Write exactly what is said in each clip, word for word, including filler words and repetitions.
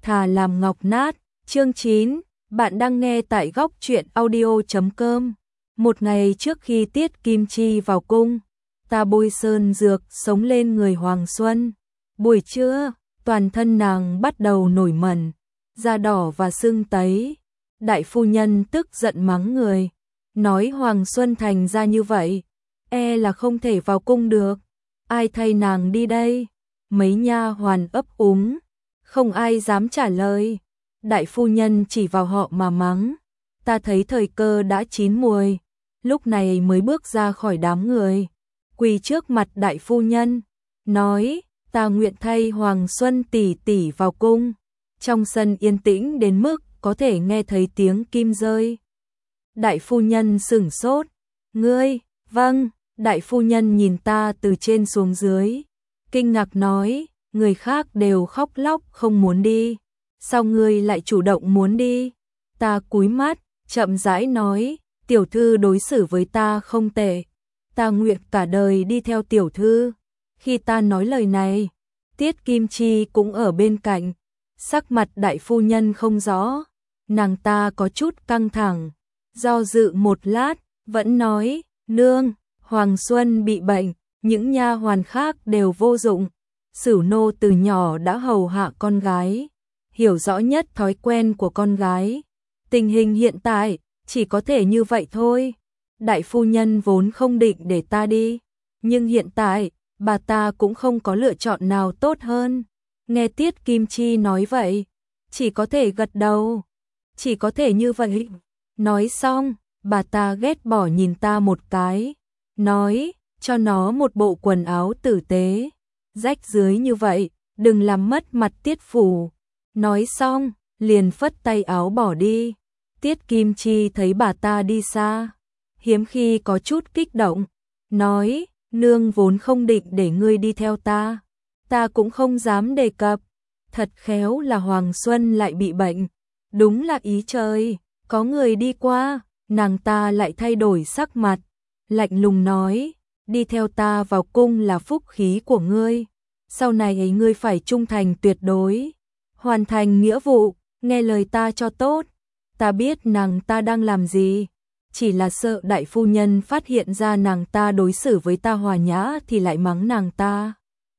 thà làm ngọc nát. Chương chín, bạn đang nghe tại góc truyện audio chấm com. Một ngày trước khi Tiết Kim Chi vào cung, ta bôi sơn dược sống lên người Hoàng Xuân. Buổi trưa, toàn thân nàng bắt đầu nổi mẩn, da đỏ và sưng tấy. Đại phu nhân tức giận mắng người, nói Hoàng Xuân thành ra như vậy, e là không thể vào cung được. Ai thay nàng đi đây? Mấy nha hoàn ấp úng, không ai dám trả lời. Đại phu nhân chỉ vào họ mà mắng. Ta thấy thời cơ đã chín muồi, lúc này mới bước ra khỏi đám người, quỳ trước mặt đại phu nhân, nói: ta nguyện thay Hoàng Xuân tỷ tỷ vào cung. Trong sân yên tĩnh đến mức có thể nghe thấy tiếng kim rơi. Đại phu nhân sửng sốt. Ngươi? Vâng. Đại phu nhân nhìn ta từ trên xuống dưới, kinh ngạc nói: người khác đều khóc lóc không muốn đi, sao ngươi lại chủ động muốn đi? Ta cúi mắt, chậm rãi nói: tiểu thư đối xử với ta không tệ, ta nguyện cả đời đi theo tiểu thư. Khi ta nói lời này, Tiết Kim Chi cũng ở bên cạnh. Sắc mặt đại phu nhân không rõ, nàng ta có chút căng thẳng, do dự một lát, vẫn nói: nương, Hoàng Xuân bị bệnh, những nha hoàn khác đều vô dụng. Sửu nô từ nhỏ đã hầu hạ con gái, hiểu rõ nhất thói quen của con gái. Tình hình hiện tại chỉ có thể như vậy thôi. Đại phu nhân vốn không định để ta đi, nhưng hiện tại bà ta cũng không có lựa chọn nào tốt hơn. Nghe Tiết Kim Chi nói vậy, chỉ có thể gật đầu. Chỉ có thể như vậy. Nói xong, bà ta ghét bỏ nhìn ta một cái, nói: cho nó một bộ quần áo tử tế, rách rưới như vậy, đừng làm mất mặt Tiết phủ. Nói xong, liền phất tay áo bỏ đi. Tiết Kim Chi thấy bà ta đi xa, hiếm khi có chút kích động, nói: nương vốn không định để ngươi đi theo ta, ta cũng không dám đề cập. Thật khéo là Hoàng Xuân lại bị bệnh, đúng là ý trời. Có người đi qua, nàng ta lại thay đổi sắc mặt, lạnh lùng nói: đi theo ta vào cung là phúc khí của ngươi, sau này ngươi phải trung thành tuyệt đối, hoàn thành nghĩa vụ, nghe lời ta cho tốt. Ta biết nàng ta đang làm gì, chỉ là sợ đại phu nhân phát hiện ra nàng ta đối xử với ta hòa nhã thì lại mắng nàng ta.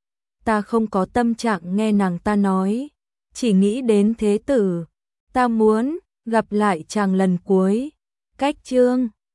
Ta không có tâm trạng nghe nàng ta nói, chỉ nghĩ đến thế tử. Ta muốn gặp lại chàng lần cuối. Cách chương